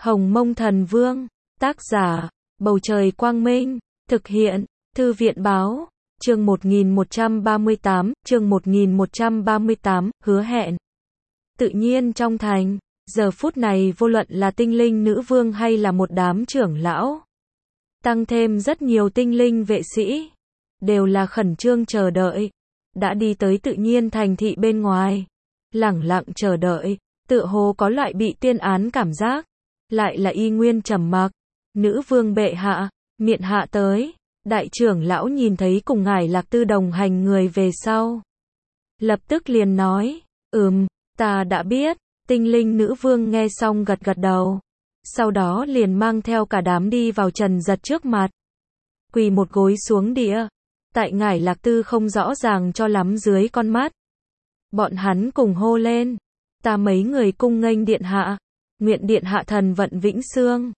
Hồng Mông Thần Vương, tác giả, Bầu Trời Quang Minh, thực hiện, Thư viện Báo, chương 1138, hứa hẹn. Tự nhiên trong thành, giờ phút này vô luận là tinh linh nữ vương hay là một đám trưởng lão, tăng thêm rất nhiều tinh linh vệ sĩ, đều là khẩn trương chờ đợi, đã đi tới tự nhiên thành thị bên ngoài, lẳng lặng chờ đợi, tựa hồ có loại bị tuyên án cảm giác, lại là y nguyên trầm mặc. Nữ vương bệ hạ, miện hạ tới. Đại trưởng lão nhìn thấy cùng ngài Lạc Tư đồng hành người về sau, lập tức liền nói, ta đã biết. Tinh linh nữ vương nghe xong gật gật đầu, sau đó liền mang theo cả đám đi vào Trần Giật trước mặt, quỳ một gối xuống địa, tại ngài Lạc Tư không rõ ràng cho lắm dưới con mắt. Bọn hắn cùng hô lên, ta mấy người cung nghênh điện hạ, nguyện điện hạ thần vận vĩnh xương.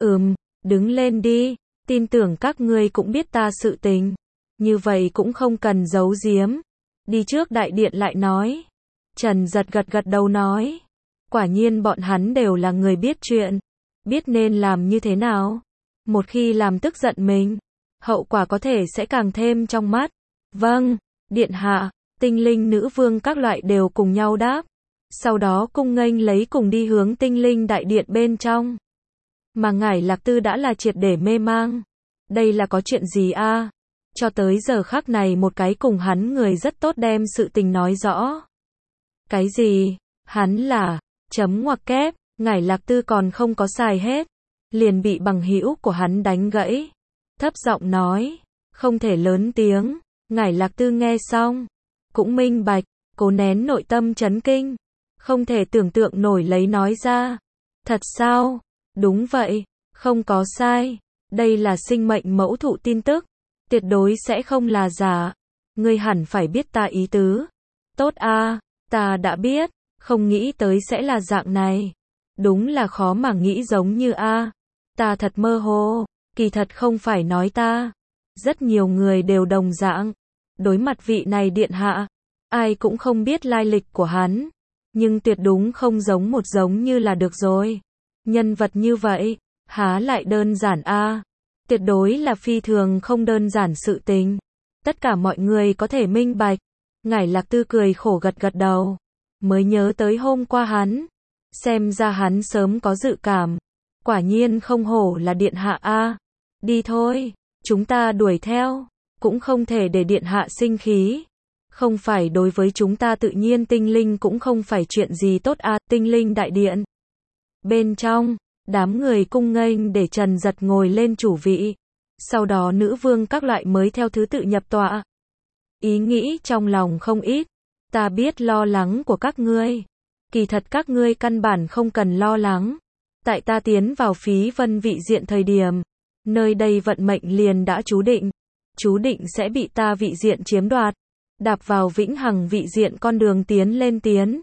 Đứng lên đi, tin tưởng các ngươi cũng biết ta sự tình, như vậy cũng không cần giấu giếm, đi trước đại điện lại nói. Trần Giật gật gật đầu nói, quả nhiên bọn hắn đều là người biết chuyện, biết nên làm như thế nào. Một khi làm tức giận mình, hậu quả có thể sẽ càng thêm trong mắt. Vâng, điện hạ. Tinh linh nữ vương các loại đều cùng nhau đáp, sau đó cung nghênh lấy cùng đi hướng tinh linh đại điện bên trong. Mà ngải Lạc Tư đã là triệt để mê mang. Đây là có chuyện gì a? Cho tới giờ khắc này một cái cùng hắn người rất tốt đem sự tình nói rõ. Cái gì? Hắn là, chấm ngoặc kép, ngải Lạc Tư còn không có xài hết, liền bị bằng hữu của hắn đánh gãy. Thấp giọng nói, không thể lớn tiếng. Ngải Lạc Tư nghe xong, cũng minh bạch, cố nén nội tâm chấn kinh, không thể tưởng tượng nổi lấy nói ra. Thật sao? Đúng vậy, không có sai, đây là sinh mệnh mẫu thụ tin tức, tuyệt đối sẽ không là giả. Ngươi hẳn phải biết ta ý tứ. Tốt a, ta đã biết, không nghĩ tới sẽ là dạng này. Đúng là khó mà nghĩ giống như a. Ta thật mơ hồ, kỳ thật không phải nói ta. Rất nhiều người đều đồng dạng. Đối mặt vị này điện hạ, ai cũng không biết lai lịch của hắn, nhưng tuyệt đúng không giống như là được rồi. Nhân vật như vậy, há lại đơn giản a? Tuyệt đối là phi thường không đơn giản sự tình. Tất cả mọi người có thể minh bạch. Ngải Lạc Tư cười khổ gật gật đầu, mới nhớ tới hôm qua hắn, xem ra hắn sớm có dự cảm. Quả nhiên không hổ là điện hạ a. Đi thôi, chúng ta đuổi theo, cũng không thể để điện hạ sinh khí. Không phải đối với chúng ta tự nhiên tinh linh cũng không phải chuyện gì tốt a. Tinh linh đại điện bên trong, đám người cung nghênh để Trần Giật ngồi lên chủ vị, sau đó nữ vương các loại mới theo thứ tự nhập tọa. Ý nghĩ trong lòng không ít, ta biết lo lắng của các ngươi, kỳ thật các ngươi căn bản không cần lo lắng. Tại ta tiến vào Phí Vân vị diện thời điểm, nơi đây vận mệnh liền đã chú định sẽ bị ta vị diện chiếm đoạt, đạp vào vĩnh hằng vị diện con đường tiến lên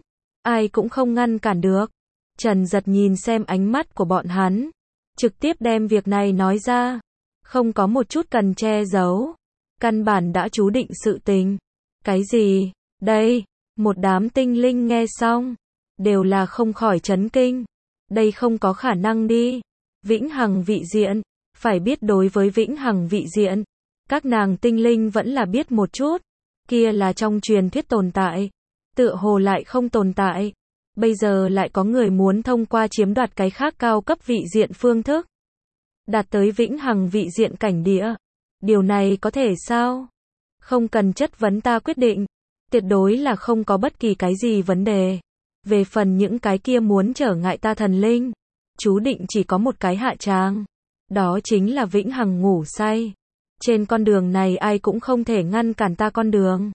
ai cũng không ngăn cản được. Trần Giật nhìn xem ánh mắt của bọn hắn, trực tiếp đem việc này nói ra, không có một chút cần che giấu, căn bản đã chú định sự tình. Cái gì? Đây, một đám tinh linh nghe xong, đều là không khỏi chấn kinh. Đây không có khả năng đi. Vĩnh hằng vị diện, phải biết đối với vĩnh hằng vị diện, các nàng tinh linh vẫn là biết một chút, kia là trong truyền thuyết tồn tại, tựa hồ lại không tồn tại. Bây giờ lại có người muốn thông qua chiếm đoạt cái khác cao cấp vị diện phương thức, đạt tới vĩnh hằng vị diện cảnh địa. Điều này có thể sao? Không cần chất vấn ta quyết định, tuyệt đối là không có bất kỳ cái gì vấn đề. Về phần những cái kia muốn trở ngại ta thần linh, chú định chỉ có một cái hạ tràng, đó chính là vĩnh hằng ngủ say. Trên con đường này ai cũng không thể ngăn cản ta con đường.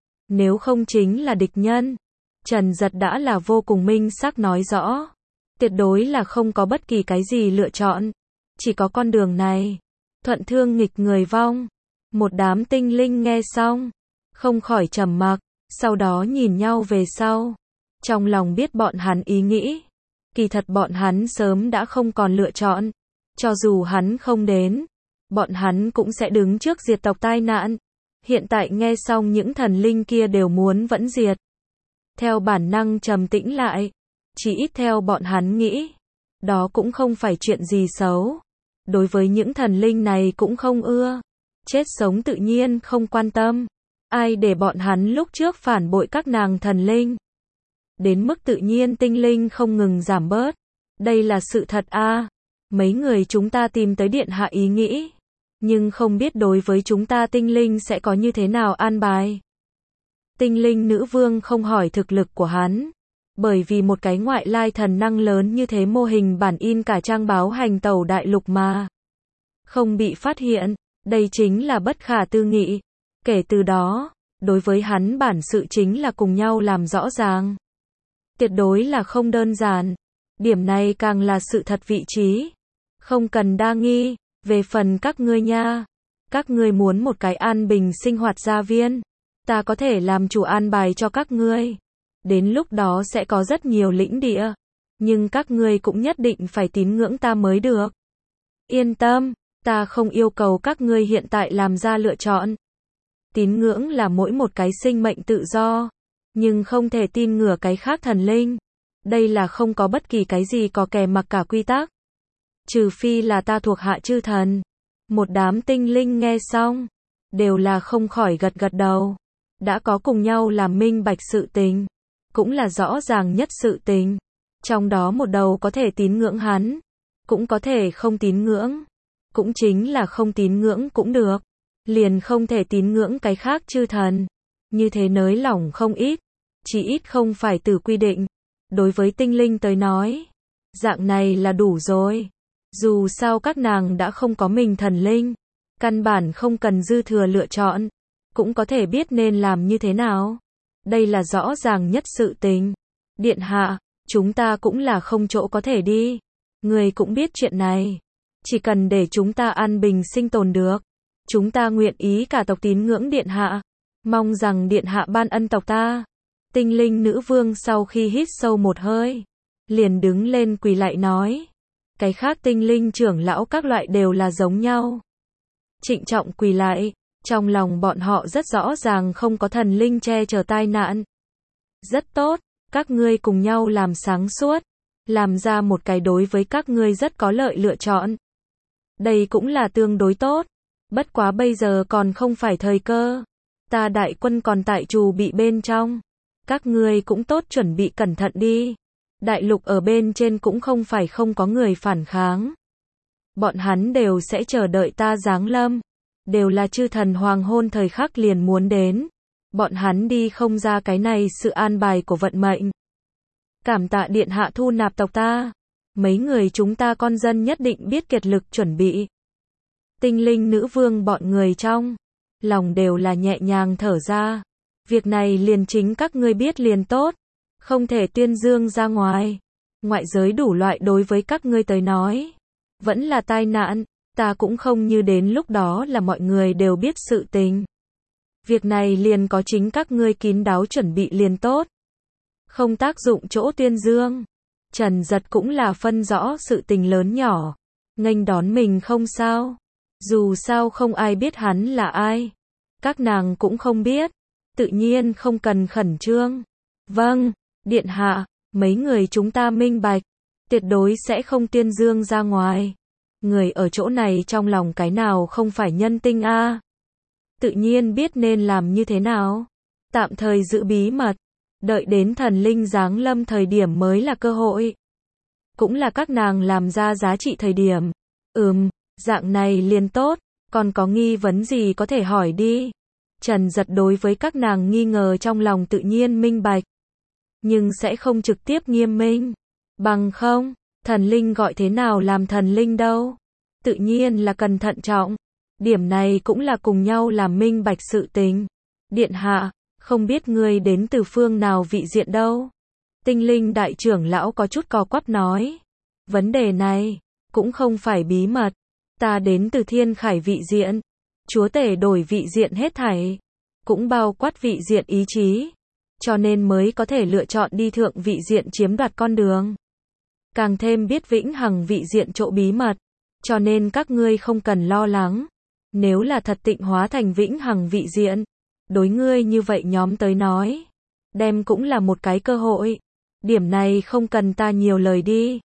Nếu không chính là địch nhân. Trần Giật đã là vô cùng minh xác nói rõ, tuyệt đối là không có bất kỳ cái gì lựa chọn, chỉ có con đường này. Thuận thương nghịch người vong. Một đám tinh linh nghe xong, không khỏi trầm mặc, sau đó nhìn nhau về sau, trong lòng biết bọn hắn ý nghĩ. Kỳ thật bọn hắn sớm đã không còn lựa chọn, cho dù hắn không đến, bọn hắn cũng sẽ đứng trước diệt tộc tai nạn. Hiện tại nghe xong những thần linh kia đều muốn vẫn diệt, theo bản năng trầm tĩnh lại, chỉ ít theo bọn hắn nghĩ, đó cũng không phải chuyện gì xấu. Đối với những thần linh này cũng không ưa. Chết sống tự nhiên không quan tâm. Ai để bọn hắn lúc trước phản bội các nàng thần linh. Đến mức tự nhiên tinh linh không ngừng giảm bớt. Đây là sự thật a. Mấy người chúng ta tìm tới điện hạ ý nghĩ. Nhưng không biết đối với chúng ta tinh linh sẽ có như thế nào an bài. Tinh linh nữ vương không hỏi thực lực của hắn. Bởi vì một cái ngoại lai thần năng lớn như thế mô hình bản in cả trang báo hành tẩu đại lục mà. Không bị phát hiện, đây chính là bất khả tư nghị. Kể từ đó, đối với hắn bản sự chính là cùng nhau làm rõ ràng. Tuyệt đối là không đơn giản. Điểm này càng là sự thật vị trí. Không cần đa nghi, về phần các ngươi nha. Các ngươi muốn một cái an bình sinh hoạt gia viên. Ta có thể làm chủ an bài cho các ngươi. Đến lúc đó sẽ có rất nhiều lĩnh địa. Nhưng các ngươi cũng nhất định phải tín ngưỡng ta mới được. Yên tâm, ta không yêu cầu các ngươi hiện tại làm ra lựa chọn. Tín ngưỡng là mỗi một cái sinh mệnh tự do. Nhưng không thể tin ngửa cái khác thần linh. Đây là không có bất kỳ cái gì có kè mặc cả quy tắc. Trừ phi là ta thuộc hạ chư thần. Một đám tinh linh nghe xong. Đều là không khỏi gật gật đầu. Đã có cùng nhau làm minh bạch sự tình. Cũng là rõ ràng nhất sự tình. Trong đó một đầu có thể tín ngưỡng hắn. Cũng có thể không tín ngưỡng. Cũng chính là không tín ngưỡng cũng được. Liền không thể tín ngưỡng cái khác chư thần. Như thế nới lỏng không ít. Chỉ ít không phải từ quy định. Đối với tinh linh tới nói. Dạng này là đủ rồi. Dù sao các nàng đã không có mình thần linh. Căn bản không cần dư thừa lựa chọn. Cũng có thể biết nên làm như thế nào. Đây là rõ ràng nhất sự tình. Điện hạ, chúng ta cũng là không chỗ có thể đi. Người cũng biết chuyện này. Chỉ cần để chúng ta an bình sinh tồn được. Chúng ta nguyện ý cả tộc tín ngưỡng điện hạ. Mong rằng điện hạ ban ân tộc ta. Tinh linh nữ vương sau khi hít sâu một hơi. Liền đứng lên quỳ lạy nói. Cái khác tinh linh trưởng lão các loại đều là giống nhau. Trịnh trọng quỳ lạy. Trong lòng bọn họ rất rõ ràng không có thần linh che chở tai nạn. Rất tốt, các ngươi cùng nhau làm sáng suốt. Làm ra một cái đối với các ngươi rất có lợi lựa chọn. Đây cũng là tương đối tốt. Bất quá bây giờ còn không phải thời cơ. Ta đại quân còn tại trù bị bên trong. Các ngươi cũng tốt chuẩn bị cẩn thận đi. Đại lục ở bên trên cũng không phải không có người phản kháng. Bọn hắn đều sẽ chờ đợi ta giáng lâm. Đều là chư thần hoàng hôn thời khắc liền muốn đến. Bọn hắn đi không ra cái này sự an bài của vận mệnh. Cảm tạ điện hạ thu nạp tộc ta. Mấy người chúng ta con dân nhất định biết kiệt lực chuẩn bị. Tinh linh nữ vương bọn người trong lòng đều là nhẹ nhàng thở ra. Việc này liền chính các ngươi biết liền tốt. Không thể tuyên dương ra ngoài. Ngoại giới đủ loại đối với các ngươi tới nói. Vẫn là tai nạn. Ta cũng không như đến lúc đó là mọi người đều biết sự tình. Việc này liền có chính các ngươi kín đáo chuẩn bị liền tốt. Không tác dụng chỗ tuyên dương. Trần Giật cũng là phân rõ sự tình lớn nhỏ. Nghênh đón mình không sao. Dù sao không ai biết hắn là ai. Các nàng cũng không biết. Tự nhiên không cần khẩn trương. Vâng, điện hạ, mấy người chúng ta minh bạch. Tuyệt đối sẽ không tuyên dương ra ngoài. Người ở chỗ này trong lòng cái nào không phải nhân tinh a. Tự nhiên biết nên làm như thế nào. Tạm thời giữ bí mật. Đợi đến thần linh giáng lâm thời điểm mới là cơ hội. Cũng là các nàng làm ra giá trị thời điểm. Dạng này liền tốt. Còn có nghi vấn gì có thể hỏi đi. Trần Giật đối với các nàng nghi ngờ trong lòng tự nhiên minh bạch. Nhưng sẽ không trực tiếp nghiêm minh. Bằng không, thần linh gọi thế nào làm thần linh đâu. Tự nhiên là cần thận trọng. Điểm này cũng là cùng nhau làm minh bạch sự tình. Điện hạ, không biết ngươi đến từ phương nào vị diện đâu. Tinh linh đại trưởng lão có chút co quắp nói. Vấn đề này, cũng không phải bí mật. Ta đến từ thiên khải vị diện. Chúa tể đổi vị diện hết thảy. Cũng bao quát vị diện ý chí. Cho nên mới có thể lựa chọn đi thượng vị diện chiếm đoạt con đường. Càng thêm biết vĩnh hằng vị diện chỗ bí mật. Cho nên các ngươi không cần lo lắng. Nếu là thật tịnh hóa thành vĩnh hằng vị diện. Đối ngươi như vậy nhóm tới nói. Đem cũng là một cái cơ hội. Điểm này không cần ta nhiều lời đi.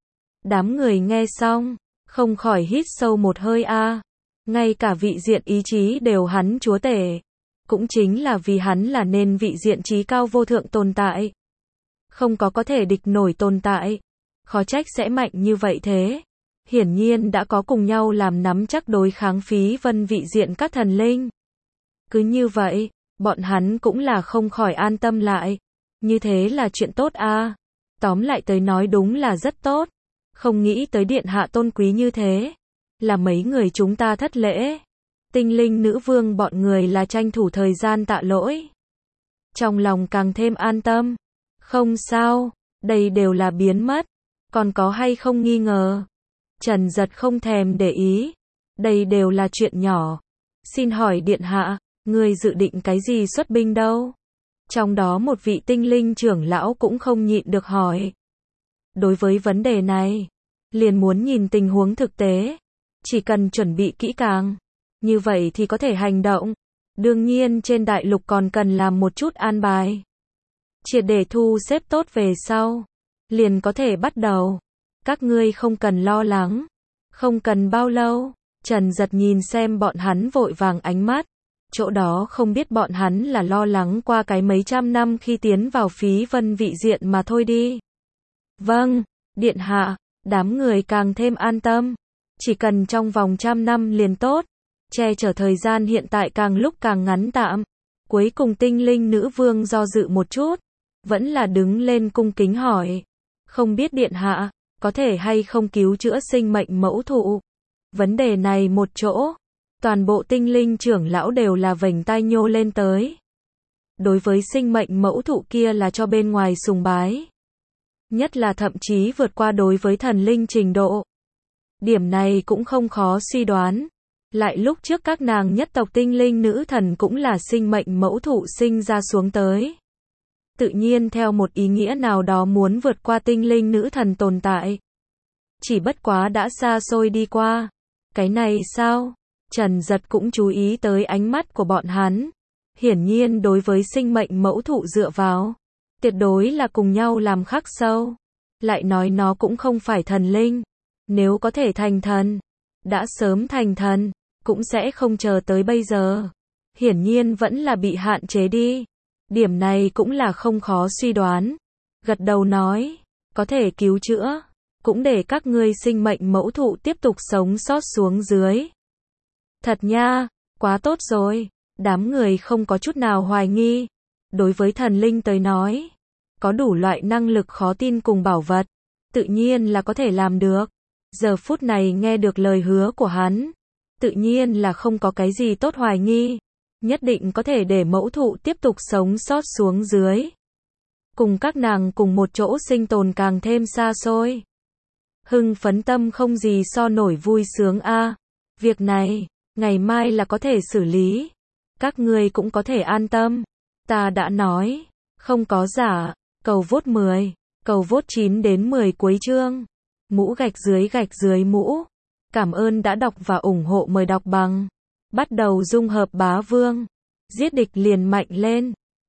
Đám người nghe xong, không khỏi hít sâu một hơi a. Ngay cả vị diện ý chí đều hắn chúa tể. Cũng chính là vì hắn là nên vị diện trí cao vô thượng tồn tại. Không có thể địch nổi tồn tại. Khó trách sẽ mạnh như vậy thế. Hiển nhiên đã có cùng nhau làm nắm chắc đối kháng phí vân vị diện các thần linh. Cứ như vậy, bọn hắn cũng là không khỏi an tâm lại. Như thế là chuyện tốt a. Tóm lại tới nói đúng là rất tốt. Không nghĩ tới điện hạ tôn quý như thế. Là mấy người chúng ta thất lễ. Tinh linh nữ vương bọn người là tranh thủ thời gian tạ lỗi. Trong lòng càng thêm an tâm. Không sao, đây đều là biến mất. Còn có hay không nghi ngờ? Trần Giật không thèm để ý. Đây đều là chuyện nhỏ. Xin hỏi điện hạ, người dự định cái gì xuất binh đâu? Trong đó một vị tinh linh trưởng lão cũng không nhịn được hỏi. Đối với vấn đề này, liền muốn nhìn tình huống thực tế. Chỉ cần chuẩn bị kỹ càng, như vậy thì có thể hành động. Đương nhiên trên đại lục còn cần làm một chút an bài. Triệt để thu xếp tốt về sau, liền có thể bắt đầu. Các ngươi không cần lo lắng. Không cần bao lâu, Trần Giật nhìn xem bọn hắn vội vàng ánh mắt. Chỗ đó không biết bọn hắn là lo lắng qua cái mấy trăm năm khi tiến vào phí vân vị diện mà thôi đi. Vâng, điện hạ, đám người càng thêm an tâm. Chỉ cần trong vòng 100 năm liền tốt. Che chở thời gian hiện tại càng lúc càng ngắn tạm. Cuối cùng tinh linh nữ vương do dự một chút. Vẫn là đứng lên cung kính hỏi. Không biết điện hạ, có thể hay không cứu chữa sinh mệnh mẫu thụ? Vấn đề này một chỗ. Toàn bộ tinh linh trưởng lão đều là vểnh tai nhô lên tới. Đối với sinh mệnh mẫu thụ kia là cho bên ngoài sùng bái. Nhất là thậm chí vượt qua đối với thần linh trình độ. Điểm này cũng không khó suy đoán. Lại lúc trước các nàng nhất tộc tinh linh nữ thần cũng là sinh mệnh mẫu thụ sinh ra xuống tới. Tự nhiên theo một ý nghĩa nào đó muốn vượt qua tinh linh nữ thần tồn tại. Chỉ bất quá đã xa xôi đi qua. Cái này sao? Trần Giật cũng chú ý tới ánh mắt của bọn hắn. Hiển nhiên đối với sinh mệnh mẫu thụ dựa vào. Tuyệt đối là cùng nhau làm khắc sâu. Lại nói nó cũng không phải thần linh. Nếu có thể thành thần, đã sớm thành thần, cũng sẽ không chờ tới bây giờ. Hiển nhiên vẫn là bị hạn chế đi. Điểm này cũng là không khó suy đoán. Gật đầu nói, có thể cứu chữa, cũng để các ngươi sinh mệnh mẫu thụ tiếp tục sống sót xuống dưới. Thật nha, quá tốt rồi. Đám người không có chút nào hoài nghi. Đối với thần linh tới nói, có đủ loại năng lực khó tin cùng bảo vật, tự nhiên là có thể làm được. Giờ phút này nghe được lời hứa của hắn, tự nhiên là không có cái gì tốt hoài nghi. Nhất định có thể để mẫu thụ tiếp tục sống sót xuống dưới. Cùng các nàng cùng một chỗ sinh tồn càng thêm xa xôi. Hưng phấn tâm không gì so nổi vui sướng a. Việc này, ngày mai là có thể xử lý. Các ngươi cũng có thể an tâm. Ta đã nói, không có giả. Cầu vote 10, cầu vote 9 đến 10 cuối chương. Mũ gạch dưới mũ. Cảm ơn đã đọc và ủng hộ, mời đọc bằng. Bắt đầu dung hợp bá vương. Giết địch liền mạnh lên.